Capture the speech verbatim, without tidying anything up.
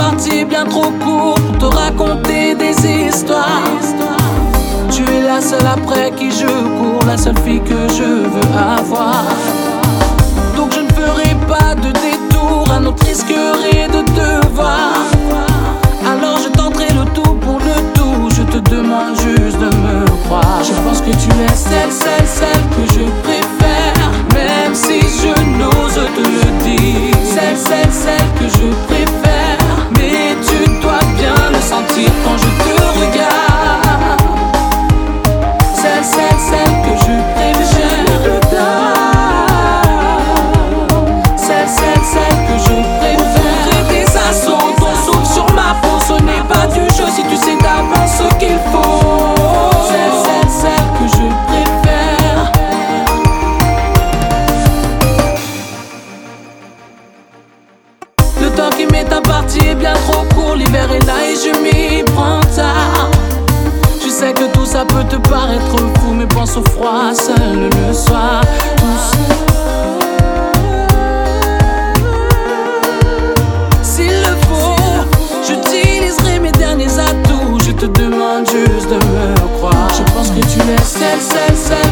partie bien trop courte pour te raconter des histoires. Tu es la seule après qui je cours, la seule fille que je veux avoir. Donc je ne ferai pas de détour, un autre risquerait de te voir. Alors je tenterai le tout pour le tout, je te demande juste de me croire. Je pense que tu es celle, celle, celle que je préfère, même si je n'ose te le dire. Celle, celle, celle que je préfère, mais tu dois bien le sentir quand je te regarde. Celle, celle, celle que je préfère. Celle, celle, celle que je préfère. Des assauts, ton souffle sur ma peau, ce n'est pas du jeu si tu sais d'avance ce qu'il faut. Celle, celle, celle que je préfère. Le temps qui m'est imparti est bien trop court, l'hiver est là et je m'y prends tard. Je sais que tout ça peut te paraître fou, mais pense au froid seul le soir. Tout seul. S'il le faut, j'utiliserai mes derniers atouts. Je te demande juste de me croire. Je pense que tu es celle, celle, celle